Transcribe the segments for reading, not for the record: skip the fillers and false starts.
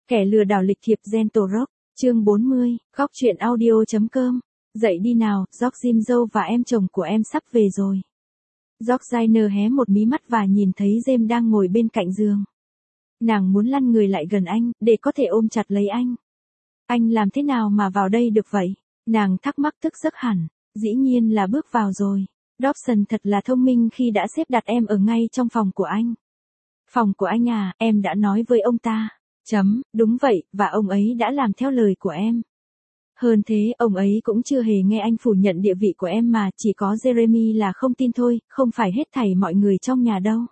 Kẻ lừa đảo lịch thiệp Gentle Rock, chương 40, góc truyện audio.com. Dậy đi nào, George Jim dâu và em chồng của em sắp về rồi. George Jiner hé một mí mắt và nhìn thấy James đang ngồi bên cạnh giường. Nàng muốn lăn người lại gần anh, để có thể ôm chặt lấy anh. Anh làm thế nào mà vào đây được vậy? Nàng thắc mắc thức giấc hẳn. Dĩ nhiên là bước vào rồi. Dobson thật là thông minh khi đã xếp đặt em ở ngay trong phòng của anh. Phòng của anh à, em đã nói với ông ta. Đúng vậy, và ông ấy đã làm theo lời của em. Hơn thế, ông ấy cũng chưa hề nghe anh phủ nhận địa vị của em mà, chỉ có Jeremy là không tin thôi, không phải hết thảy mọi người trong nhà đâu.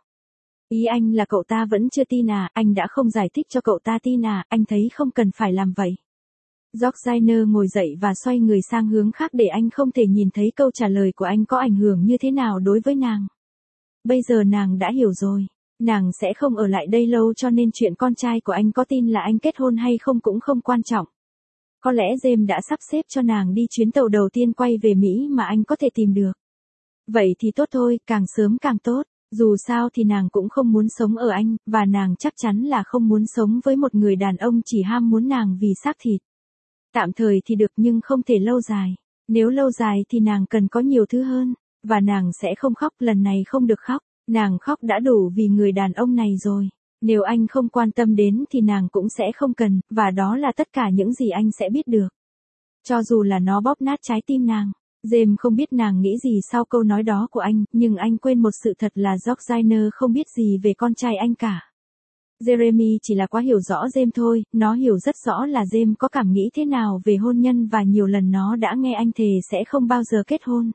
Ý anh là cậu ta vẫn chưa tin à, anh đã không giải thích cho cậu ta tin à, anh thấy không cần phải làm vậy. George Jiner ngồi dậy và xoay người sang hướng khác để anh không thể nhìn thấy câu trả lời của anh có ảnh hưởng như thế nào đối với nàng. Bây giờ nàng đã hiểu rồi. Nàng sẽ không ở lại đây lâu cho nên chuyện con trai của anh có tin là anh kết hôn hay không cũng không quan trọng. Có lẽ James đã sắp xếp cho nàng đi chuyến tàu đầu tiên quay về Mỹ mà anh có thể tìm được. Vậy thì tốt thôi, càng sớm càng tốt. Dù sao thì nàng cũng không muốn sống ở Anh, và nàng chắc chắn là không muốn sống với một người đàn ông chỉ ham muốn nàng vì xác thịt. Tạm thời thì được nhưng không thể lâu dài. Nếu lâu dài thì nàng cần có nhiều thứ hơn, và nàng sẽ không khóc, lần này không được khóc. Nàng khóc đã đủ vì người đàn ông này rồi. Nếu anh không quan tâm đến thì nàng cũng sẽ không cần, và đó là tất cả những gì anh sẽ biết được. Cho dù là nó bóp nát trái tim nàng. James không biết nàng nghĩ gì sau câu nói đó của anh, nhưng anh quên một sự thật là George Jiner không biết gì về con trai anh cả. Jeremy chỉ là quá hiểu rõ James thôi, nó hiểu rất rõ là James có cảm nghĩ thế nào về hôn nhân và nhiều lần nó đã nghe anh thề sẽ không bao giờ kết hôn.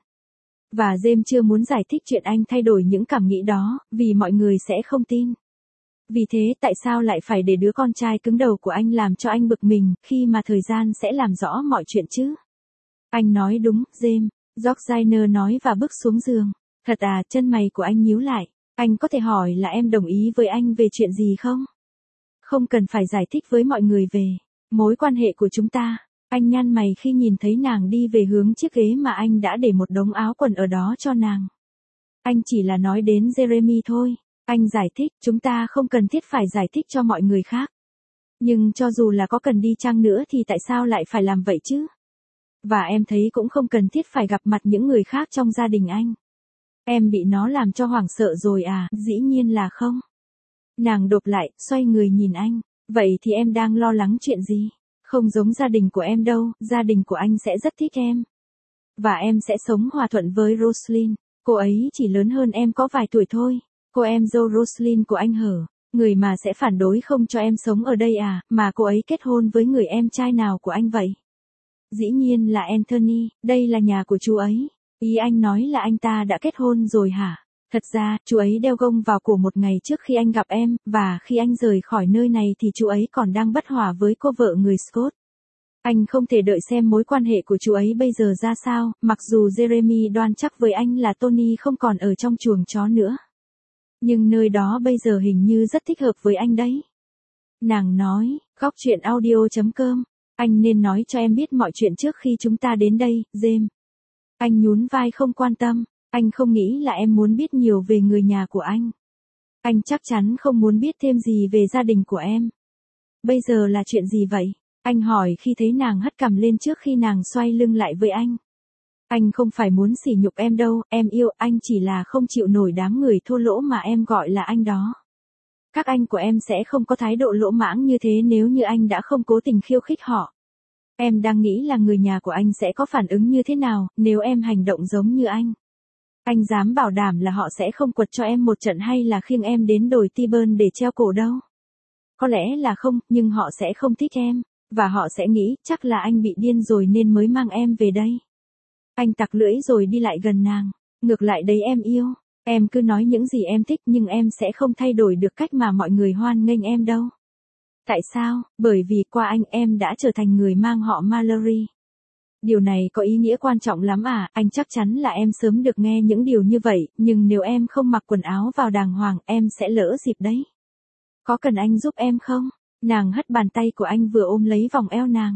Và James chưa muốn giải thích chuyện anh thay đổi những cảm nghĩ đó, vì mọi người sẽ không tin. Vì thế tại sao lại phải để đứa con trai cứng đầu của anh làm cho anh bực mình, khi mà thời gian sẽ làm rõ mọi chuyện chứ? Anh nói đúng, James, George Jiner nói và bước xuống giường. Thật à, chân mày của anh nhíu lại. Anh có thể hỏi là em đồng ý với anh về chuyện gì không? Không cần phải giải thích với mọi người về mối quan hệ của chúng ta. Anh nhăn mày khi nhìn thấy nàng đi về hướng chiếc ghế mà anh đã để một đống áo quần ở đó cho nàng. Anh chỉ là nói đến Jeremy thôi. Anh giải thích, chúng ta không cần thiết phải giải thích cho mọi người khác. Nhưng cho dù là có cần đi chăng nữa thì tại sao lại phải làm vậy chứ? Và em thấy cũng không cần thiết phải gặp mặt những người khác trong gia đình anh. Em bị nó làm cho hoảng sợ rồi à? Dĩ nhiên là không. Nàng đột lại, xoay người nhìn anh. Vậy thì em đang lo lắng chuyện gì? Không giống gia đình của em đâu, gia đình của anh sẽ rất thích em. Và em sẽ sống hòa thuận với Roslyn. Cô ấy chỉ lớn hơn em có vài tuổi thôi. Cô em dâu Roslyn của anh hở. Người mà sẽ phản đối không cho em sống ở đây à, mà cô ấy kết hôn với người em trai nào của anh vậy? Dĩ nhiên là Anthony, đây là nhà của chú ấy. Ý anh nói là anh ta đã kết hôn rồi hả? Thật ra, chú ấy đeo gông vào cổ một ngày trước khi anh gặp em, và khi anh rời khỏi nơi này thì chú ấy còn đang bất hòa với cô vợ người Scott. Anh không thể đợi xem mối quan hệ của chú ấy bây giờ ra sao, mặc dù Jeremy đoan chắc với anh là Tony không còn ở trong chuồng chó nữa. Nhưng nơi đó bây giờ hình như rất thích hợp với anh đấy. Nàng nói, góc truyện audio.com. Anh nên nói cho em biết mọi chuyện trước khi chúng ta đến đây, James. Anh nhún vai không quan tâm. Anh không nghĩ là em muốn biết nhiều về người nhà của anh. Anh chắc chắn không muốn biết thêm gì về gia đình của em. Bây giờ là chuyện gì vậy? Anh hỏi khi thấy nàng hất cằm lên trước khi nàng xoay lưng lại với anh. Anh không phải muốn sỉ nhục em đâu, em yêu anh, chỉ là không chịu nổi đám người thô lỗ mà em gọi là anh đó. Các anh của em sẽ không có thái độ lỗ mãng như thế nếu như anh đã không cố tình khiêu khích họ. Em đang nghĩ là người nhà của anh sẽ có phản ứng như thế nào nếu em hành động giống như anh. Anh dám bảo đảm là họ sẽ không quật cho em một trận hay là khiêng em đến đồi Tyburn để treo cổ đâu. Có lẽ là không, nhưng họ sẽ không thích em, và họ sẽ nghĩ chắc là anh bị điên rồi nên mới mang em về đây. Anh tặc lưỡi rồi đi lại gần nàng. Ngược lại đấy em yêu, em cứ nói những gì em thích nhưng em sẽ không thay đổi được cách mà mọi người hoan nghênh em đâu. Tại sao? Bởi vì qua anh em đã trở thành người mang họ Mallory. Điều này có ý nghĩa quan trọng lắm à, anh chắc chắn là em sớm được nghe những điều như vậy, nhưng nếu em không mặc quần áo vào đàng hoàng em sẽ lỡ dịp đấy. Có cần anh giúp em không? Nàng hất bàn tay của anh vừa ôm lấy vòng eo nàng.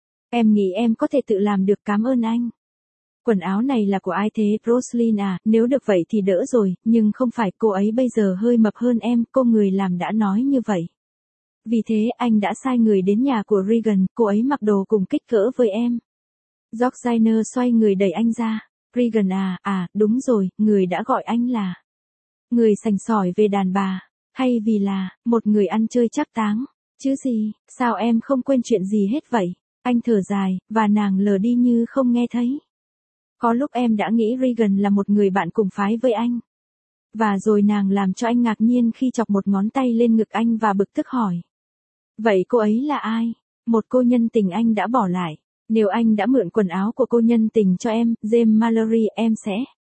Em nghĩ em có thể tự làm được, cảm ơn anh. Quần áo này là của ai thế, Roslyn à, nếu được vậy thì đỡ rồi, nhưng không phải, cô ấy bây giờ hơi mập hơn em, cô người làm đã nói như vậy. Vì thế anh đã sai người đến nhà của Regan, cô ấy mặc đồ cùng kích cỡ với em. Georgina xoay người đẩy anh ra. Regan đúng rồi, người đã gọi anh là người sành sỏi về đàn bà, hay vì là một người ăn chơi trác táng, chứ gì, sao em không quên chuyện gì hết vậy? Anh thở dài, và nàng lờ đi như không nghe thấy. Có lúc em đã nghĩ Regan là một người bạn cùng phái với anh. Và rồi nàng làm cho anh ngạc nhiên khi chọc một ngón tay lên ngực anh và bực tức hỏi. Vậy cô ấy là ai? Một cô nhân tình anh đã bỏ lại. Nếu anh đã mượn quần áo của cô nhân tình cho em, James Mallory, em sẽ...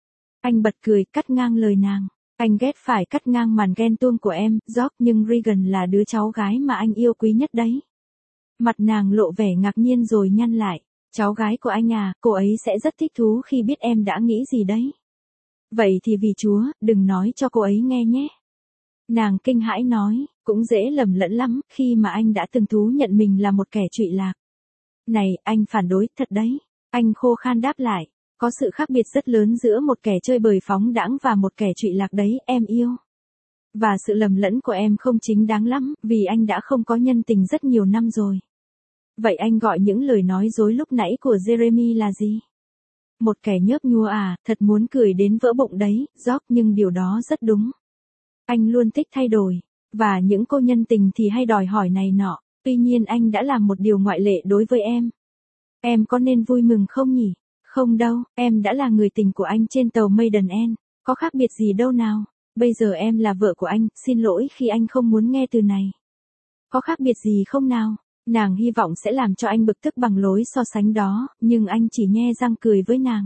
Anh bật cười, cắt ngang lời nàng. Anh ghét phải cắt ngang màn ghen tuông của em, George, nhưng Regan là đứa cháu gái mà anh yêu quý nhất đấy. Mặt nàng lộ vẻ ngạc nhiên rồi nhăn lại. Cháu gái của anh à, cô ấy sẽ rất thích thú khi biết em đã nghĩ gì đấy. Vậy thì vì Chúa, đừng nói cho cô ấy nghe nhé. Nàng kinh hãi nói, cũng dễ lầm lẫn lắm, khi mà anh đã từng thú nhận mình là một kẻ trụy lạc. Này, anh phản đối, thật đấy. Anh khô khan đáp lại, có sự khác biệt rất lớn giữa một kẻ chơi bời phóng đãng và một kẻ trụy lạc đấy, em yêu. Và sự lầm lẫn của em không chính đáng lắm, vì anh đã không có nhân tình rất nhiều năm rồi. Vậy anh gọi những lời nói dối lúc nãy của Jeremy là gì? Một kẻ nhớp nhúa thật muốn cười đến vỡ bụng đấy, George, nhưng điều đó rất đúng. Anh luôn thích thay đổi, và những cô nhân tình thì hay đòi hỏi này nọ, tuy nhiên anh đã làm một điều ngoại lệ đối với em. Em có nên vui mừng không nhỉ? Không đâu, em đã là người tình của anh trên tàu Maiden End, có khác biệt gì đâu nào. Bây giờ em là vợ của anh, xin lỗi khi anh không muốn nghe từ này. Có khác biệt gì không nào? Nàng hy vọng sẽ làm cho anh bực tức bằng lối so sánh đó, nhưng anh chỉ nhe răng cười với nàng.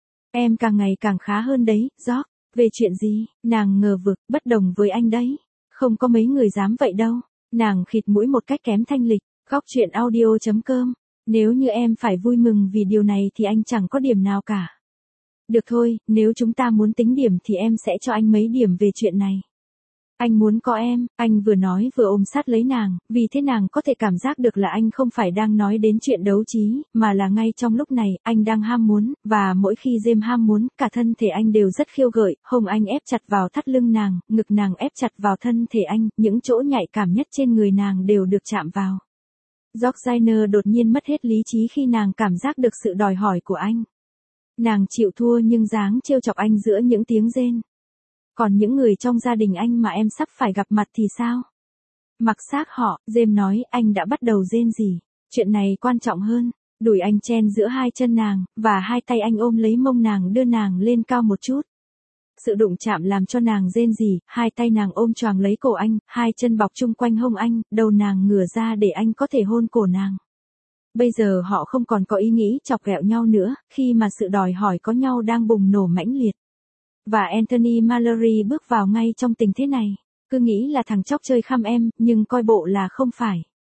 Em càng ngày càng khá hơn đấy, George. Về chuyện gì? Nàng ngờ vực, bất đồng với anh đấy. Không có mấy người dám vậy đâu. Nàng khịt mũi một cách kém thanh lịch. Góc chuyện audio.com. Nếu như em phải vui mừng vì điều này thì anh chẳng có điểm nào cả. Được thôi, nếu chúng ta muốn tính điểm thì em sẽ cho anh mấy điểm về chuyện này. Anh muốn có em, anh vừa nói vừa ôm sát lấy nàng, vì thế nàng có thể cảm giác được là anh không phải đang nói đến chuyện đấu trí, mà là ngay trong lúc này, anh đang ham muốn, và mỗi khi James ham muốn, cả thân thể anh đều rất khiêu gợi, hông anh ép chặt vào thắt lưng nàng, ngực nàng ép chặt vào thân thể anh, những chỗ nhạy cảm nhất trên người nàng đều được chạm vào. Georgina đột nhiên mất hết lý trí khi nàng cảm giác được sự đòi hỏi của anh. Nàng chịu thua nhưng dáng trêu chọc anh giữa những tiếng rên. Còn những người trong gia đình anh mà em sắp phải gặp mặt thì sao? Mặc xác họ, James nói, anh đã bắt đầu rên rỉ. Chuyện này quan trọng hơn. Đùi anh chen giữa hai chân nàng, và hai tay anh ôm lấy mông nàng đưa nàng lên cao một chút. Sự đụng chạm làm cho nàng rên rỉ, hai tay nàng ôm choàng lấy cổ anh, hai chân bọc chung quanh hông anh, đầu nàng ngửa ra để anh có thể hôn cổ nàng. Bây giờ họ không còn có ý nghĩ chọc ghẹo nhau nữa, khi mà sự đòi hỏi có nhau đang bùng nổ mãnh liệt. Và Anthony Mallory bước vào ngay trong tình thế này. Cứ nghĩ là thằng chóc chơi khăm em, nhưng coi bộ là không phải.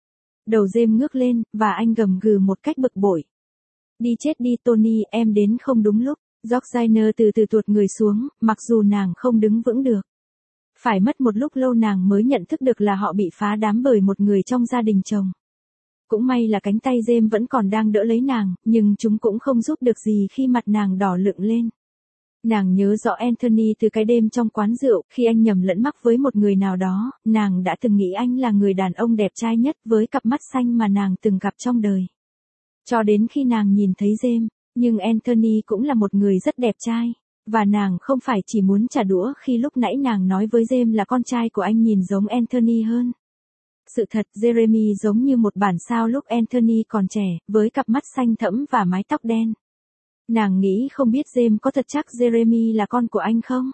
Đầu James ngước lên, và anh gầm gừ một cách bực bội. Đi chết đi Tony, em đến không đúng lúc. Georgina từ từ tuột người xuống, mặc dù nàng không đứng vững được. Phải mất một lúc lâu nàng mới nhận thức được là họ bị phá đám bởi một người trong gia đình chồng. Cũng may là cánh tay James vẫn còn đang đỡ lấy nàng, nhưng chúng cũng không giúp được gì khi mặt nàng đỏ lựng lên. Nàng nhớ rõ Anthony từ cái đêm trong quán rượu, khi anh nhầm lẫn mắc với một người nào đó, nàng đã từng nghĩ anh là người đàn ông đẹp trai nhất với cặp mắt xanh mà nàng từng gặp trong đời. Cho đến khi nàng nhìn thấy James, nhưng Anthony cũng là một người rất đẹp trai, và nàng không phải chỉ muốn trả đũa khi lúc nãy nàng nói với James là con trai của anh nhìn giống Anthony hơn. Sự thật, Jeremy giống như một bản sao lúc Anthony còn trẻ, với cặp mắt xanh thẫm và mái tóc đen. Nàng nghĩ không biết James có thật chắc Jeremy là con của anh không?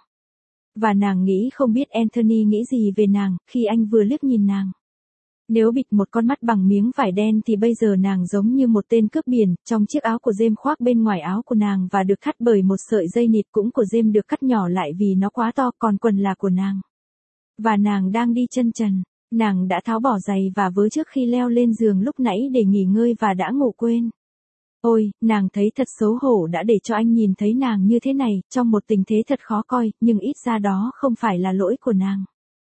Và nàng nghĩ không biết Anthony nghĩ gì về nàng, khi anh vừa liếc nhìn nàng. Nếu bịt một con mắt bằng miếng vải đen thì bây giờ nàng giống như một tên cướp biển, trong chiếc áo của James khoác bên ngoài áo của nàng và được thắt bởi một sợi dây nịt cũng của James được cắt nhỏ lại vì nó quá to, còn quần là của nàng. Và nàng đang đi chân trần. Nàng đã tháo bỏ giày và vớ trước khi leo lên giường lúc nãy để nghỉ ngơi và đã ngủ quên. Ôi, nàng thấy thật xấu hổ đã để cho anh nhìn thấy nàng như thế này, trong một tình thế thật khó coi, nhưng ít ra đó không phải là lỗi của nàng.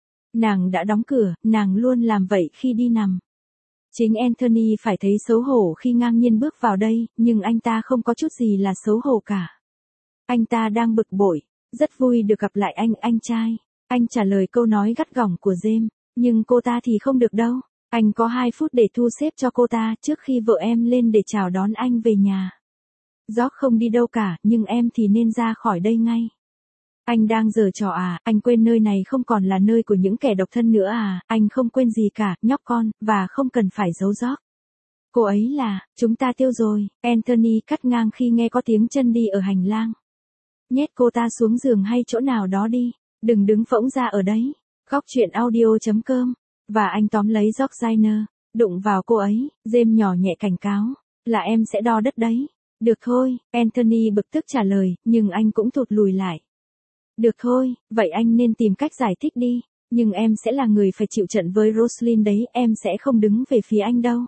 Nàng đã đóng cửa, nàng luôn làm vậy khi đi nằm. Chính Anthony phải thấy xấu hổ khi ngang nhiên bước vào đây, nhưng anh ta không có chút gì là xấu hổ cả. Anh ta đang bực bội, rất vui được gặp lại anh trai. Anh trả lời câu nói gắt gỏng của James, nhưng cô ta thì không được đâu. Anh có 2 phút để thu xếp cho cô ta trước khi vợ em lên để chào đón anh về nhà. George không đi đâu cả, nhưng em thì nên ra khỏi đây ngay. Anh đang giở trò à, anh quên nơi này không còn là nơi của những kẻ độc thân nữa à, anh không quên gì cả, nhóc con, và không cần phải giấu George. Cô ấy là, chúng ta tiêu rồi, Anthony cắt ngang khi nghe có tiếng chân đi ở hành lang. Nhét cô ta xuống giường hay chỗ nào đó đi, đừng đứng phỗng ra ở đấy. Góc chuyện audio.com. Và anh tóm lấy George Zainer, đụng vào cô ấy, James nhỏ nhẹ cảnh cáo, là em sẽ đo đất đấy. Được thôi, Anthony bực tức trả lời, nhưng anh cũng thụt lùi lại. Được thôi, vậy anh nên tìm cách giải thích đi, nhưng em sẽ là người phải chịu trận với Roslyn đấy, em sẽ không đứng về phía anh đâu.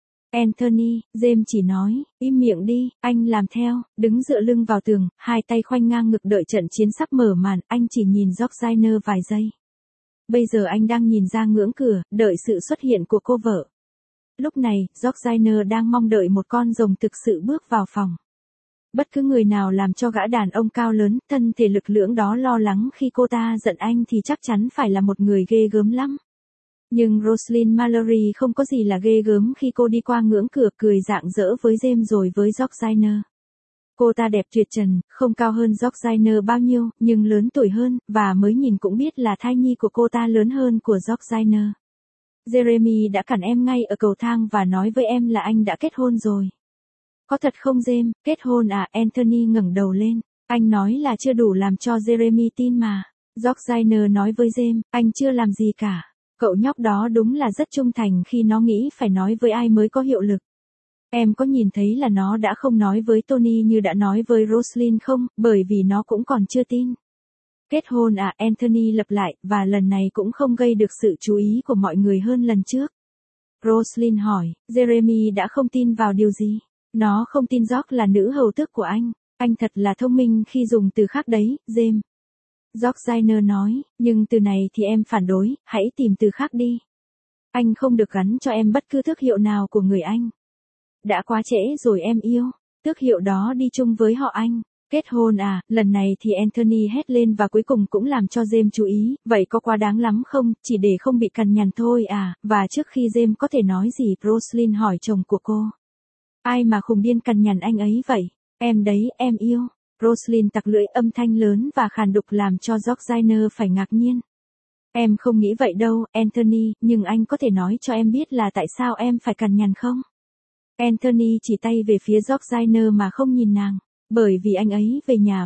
Anthony, James chỉ nói, im miệng đi, anh làm theo, đứng dựa lưng vào tường, hai tay khoanh ngang ngực đợi trận chiến sắp mở màn, anh chỉ nhìn George Zainer vài giây. Bây giờ anh đang nhìn ra ngưỡng cửa, đợi sự xuất hiện của cô vợ. Lúc này, George Zainer đang mong đợi một con rồng thực sự bước vào phòng. Bất cứ người nào làm cho gã đàn ông cao lớn, thân thể lực lưỡng đó lo lắng khi cô ta giận anh thì chắc chắn phải là một người ghê gớm lắm. Nhưng Roslyn Mallory không có gì là ghê gớm khi cô đi qua ngưỡng cửa cười rạng rỡ với James rồi với George Zainer. Cô ta đẹp tuyệt trần, không cao hơn George Zainer bao nhiêu, nhưng lớn tuổi hơn, và mới nhìn cũng biết là thai nhi của cô ta lớn hơn của George Zainer. Jeremy đã cản em ngay ở cầu thang và nói với em là anh đã kết hôn rồi. Có thật không James, kết hôn à? Anthony ngẩng đầu lên. Anh nói là chưa đủ làm cho Jeremy tin mà. George Zainer nói với James, anh chưa làm gì cả. Cậu nhóc đó đúng là rất trung thành khi nó nghĩ phải nói với ai mới có hiệu lực. Em có nhìn thấy là nó đã không nói với Tony như đã nói với Roslyn không, bởi vì nó cũng còn chưa tin. Kết hôn à? Anthony lặp lại, và lần này cũng không gây được sự chú ý của mọi người hơn lần trước. Roslyn hỏi, Jeremy đã không tin vào điều gì? Nó không tin George là nữ hầu tước của anh thật là thông minh khi dùng từ khác đấy, James. George Zainer nói, nhưng từ này thì em phản đối, hãy tìm từ khác đi. Anh không được gắn cho em bất cứ tước hiệu nào của người Anh. Đã quá trễ rồi em yêu, tước hiệu đó đi chung với họ Anh. Kết hôn à? Lần này thì Anthony hét lên và cuối cùng cũng làm cho James chú ý, vậy có quá đáng lắm không, chỉ để không bị cằn nhằn thôi à, và trước khi James có thể nói gì, Roslyn hỏi chồng của cô. Ai mà khùng điên cằn nhằn anh ấy vậy? Em đấy, em yêu. Roslyn tặc lưỡi âm thanh lớn và khàn đục làm cho George Zainer phải ngạc nhiên. Em không nghĩ vậy đâu, Anthony, nhưng anh có thể nói cho em biết là tại sao em phải cằn nhằn không? Anthony chỉ tay về phía George Zainer mà không nhìn nàng. Bởi vì anh ấy về nhà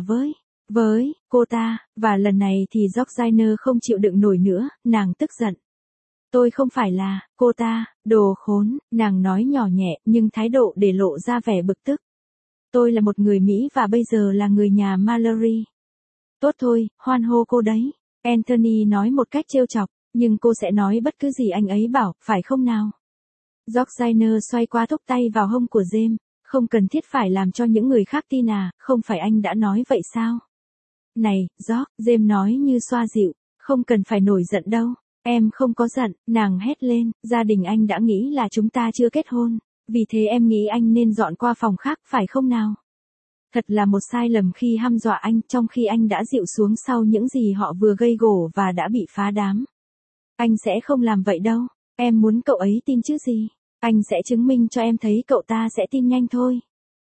với cô ta, và lần này thì George Zainer không chịu đựng nổi nữa, nàng tức giận. Tôi không phải là, cô ta, đồ khốn, nàng nói nhỏ nhẹ, nhưng thái độ để lộ ra vẻ bực tức. Tôi là một người Mỹ và bây giờ là người nhà Mallory. Tốt thôi, hoan hô cô đấy. Anthony nói một cách trêu chọc, nhưng cô sẽ nói bất cứ gì anh ấy bảo, phải không nào? George Zainer xoay qua thúc tay vào hông của James. Không cần thiết phải làm cho những người khác tin à, không phải anh đã nói vậy sao? Này, George, James nói như xoa dịu, không cần phải nổi giận đâu. Em không có giận, nàng hét lên, gia đình anh đã nghĩ là chúng ta chưa kết hôn. Vì thế em nghĩ anh nên dọn qua phòng khác phải không nào? Thật là một sai lầm khi hăm dọa anh trong khi anh đã dịu xuống sau những gì họ vừa gây gổ và đã bị phá đám. Anh sẽ không làm vậy đâu, em muốn cậu ấy tin chứ gì? Anh sẽ chứng minh cho em thấy cậu ta sẽ tin nhanh thôi.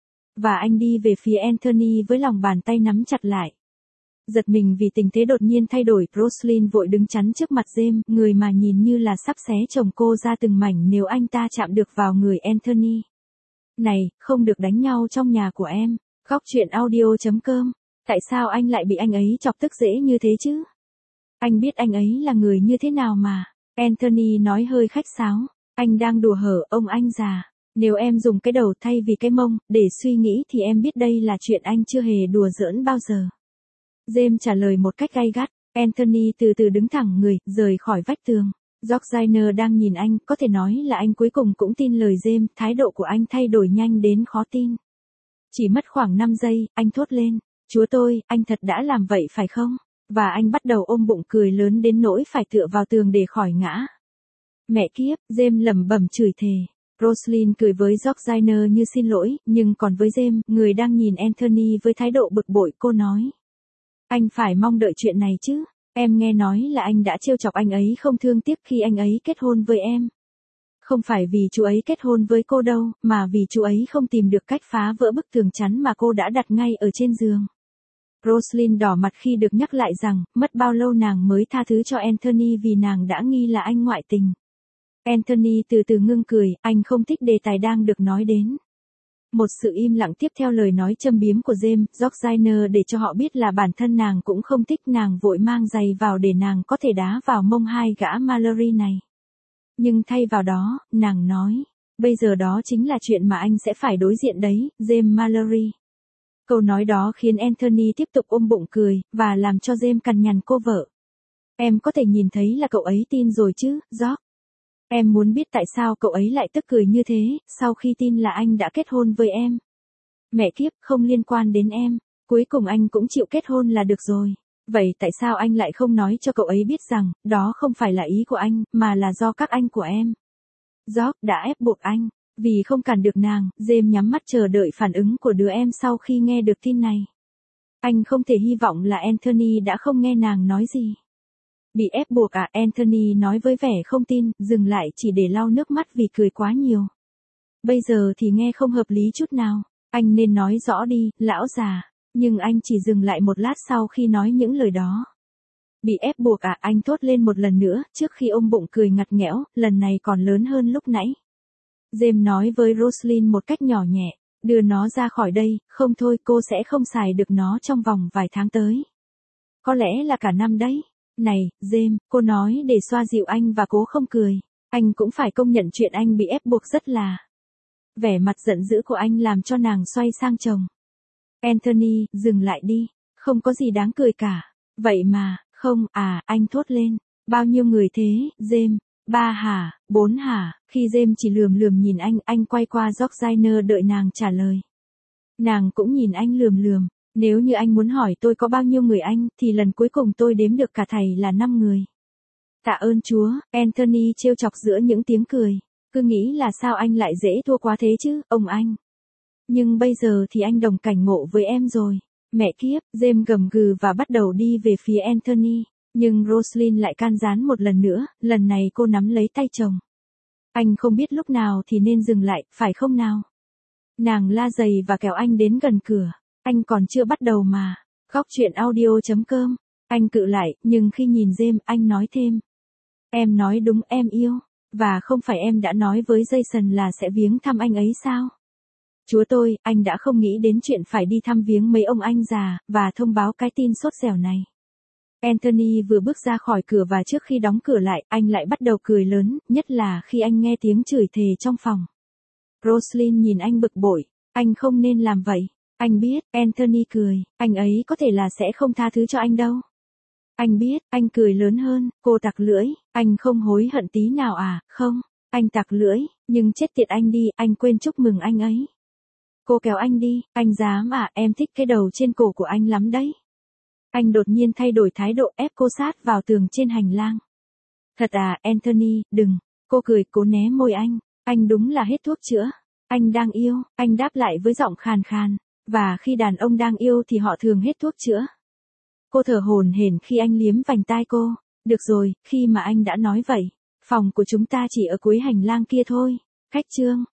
Và anh đi về phía Anthony với lòng bàn tay nắm chặt lại. Giật mình vì tình thế đột nhiên thay đổi, Roslyn vội đứng chắn trước mặt James, người mà nhìn như là sắp xé chồng cô ra từng mảnh nếu anh ta chạm được vào người Anthony. Này, không được đánh nhau trong nhà của em. Góc chuyện audio.com. Tại sao anh lại bị anh ấy chọc tức dễ như thế chứ? Anh biết anh ấy là người như thế nào mà. Anthony nói hơi khách sáo. Anh đang đùa hở ông anh già. Nếu em dùng cái đầu thay vì cái mông, để suy nghĩ thì em biết đây là chuyện anh chưa hề đùa giỡn bao giờ. James trả lời một cách gay gắt. Anthony từ từ đứng thẳng người, rời khỏi vách tường. George Zainer đang nhìn anh, có thể nói là anh cuối cùng cũng tin lời James, thái độ của anh thay đổi nhanh đến khó tin. Chỉ mất khoảng 5 giây, anh thốt lên. Chúa tôi, anh thật đã làm vậy phải không? Và anh bắt đầu ôm bụng cười lớn đến nỗi phải tựa vào tường để khỏi ngã. Mẹ kiếp, James lẩm bẩm chửi thề. Roslyn cười với George Zainer như xin lỗi, nhưng còn với James, người đang nhìn Anthony với thái độ bực bội, cô nói. Anh phải mong đợi chuyện này chứ. Em nghe nói là anh đã trêu chọc anh ấy không thương tiếc khi anh ấy kết hôn với em. Không phải vì chú ấy kết hôn với cô đâu, mà vì chú ấy không tìm được cách phá vỡ bức tường chắn mà cô đã đặt ngay ở trên giường. Roslyn đỏ mặt khi được nhắc lại rằng, mất bao lâu nàng mới tha thứ cho Anthony vì nàng đã nghi là anh ngoại tình. Anthony từ từ ngưng cười, anh không thích đề tài đang được nói đến. Một sự im lặng tiếp theo lời nói châm biếm của James Georginer để cho họ biết là bản thân nàng cũng không thích, nàng vội mang giày vào để nàng có thể đá vào mông hai gã Mallory này. Nhưng thay vào đó, nàng nói, bây giờ đó chính là chuyện mà anh sẽ phải đối diện đấy, James Mallory. Câu nói đó khiến Anthony tiếp tục ôm bụng cười, và làm cho James cằn nhằn cô vợ. Em có thể nhìn thấy là cậu ấy tin rồi chứ, George. Em muốn biết tại sao cậu ấy lại tức cười như thế, sau khi tin là anh đã kết hôn với em. Mẹ kiếp, không liên quan đến em, cuối cùng anh cũng chịu kết hôn là được rồi. Vậy tại sao anh lại không nói cho cậu ấy biết rằng, đó không phải là ý của anh, mà là do các anh của em. George đã ép buộc anh, vì không cản được nàng, James nhắm mắt chờ đợi phản ứng của đứa em sau khi nghe được tin này. Anh không thể hy vọng là Anthony đã không nghe nàng nói gì. Bị ép buộc à, Anthony nói với vẻ không tin, dừng lại chỉ để lau nước mắt vì cười quá nhiều. Bây giờ thì nghe không hợp lý chút nào, anh nên nói rõ đi, lão già. Nhưng anh chỉ dừng lại một lát sau khi nói những lời đó. Bị ép buộc à, anh thốt lên một lần nữa, trước khi ôm bụng cười ngặt nghẽo, lần này còn lớn hơn lúc nãy. James nói với Roslyn một cách nhỏ nhẹ, đưa nó ra khỏi đây, không thôi cô sẽ không xài được nó trong vòng vài tháng tới. Có lẽ là cả năm đấy. Này, James, cô nói để xoa dịu anh và cố không cười. Anh cũng phải công nhận chuyện anh bị ép buộc rất là. Vẻ mặt giận dữ của anh làm cho nàng xoay sang chồng. Anthony, dừng lại đi, không có gì đáng cười cả. Vậy mà, không, à, anh thốt lên. Bao nhiêu người thế, James? 3 hả, 4 hả? Khi James chỉ lườm lườm nhìn anh quay qua Georginer đợi nàng trả lời. Nàng cũng nhìn anh lườm lườm. Nếu như anh muốn hỏi tôi có bao nhiêu người anh, thì lần cuối cùng tôi đếm được cả thầy là 5 người. Tạ ơn Chúa, Anthony trêu chọc giữa những tiếng cười. Cứ nghĩ là sao anh lại dễ thua quá thế chứ, ông anh. Nhưng bây giờ thì anh đồng cảnh ngộ với em rồi. Mẹ kiếp, James gầm gừ và bắt đầu đi về phía Anthony. Nhưng Roslyn lại can gián một lần nữa, lần này cô nắm lấy tay chồng. Anh không biết lúc nào thì nên dừng lại, phải không nào? Nàng la giày và kéo anh đến gần cửa. Anh còn chưa bắt đầu mà. Góc chuyện audio.com. Anh cự lại, nhưng khi nhìn James, anh nói thêm. Em nói đúng, em yêu. Và không phải em đã nói với Jason là sẽ viếng thăm anh ấy sao? Chúa tôi, anh đã không nghĩ đến chuyện phải đi thăm viếng mấy ông anh già, và thông báo cái tin sốt dẻo này. Anthony vừa bước ra khỏi cửa và trước khi đóng cửa lại, anh lại bắt đầu cười lớn, nhất là khi anh nghe tiếng chửi thề trong phòng. Roslyn nhìn anh bực bội. Anh không nên làm vậy. Anh biết, Anthony cười, anh ấy có thể là sẽ không tha thứ cho anh đâu. Anh biết, anh cười lớn hơn, cô tặc lưỡi, anh không hối hận tí nào à, không, anh tặc lưỡi, nhưng chết tiệt anh đi, anh quên chúc mừng anh ấy. Cô kéo anh đi, anh dám à, em thích cái đầu trên cổ của anh lắm đấy. Anh đột nhiên thay đổi thái độ ép cô sát vào tường trên hành lang. Thật à, Anthony, đừng, cô cười cố né môi anh đúng là hết thuốc chữa. Anh đang yêu, anh đáp lại với giọng khàn khàn. Và khi đàn ông đang yêu thì họ thường hết thuốc chữa. Cô thở hổn hển khi anh liếm vành tai cô. Được rồi, khi mà anh đã nói vậy, phòng của chúng ta chỉ ở cuối hành lang kia thôi. Cách chương.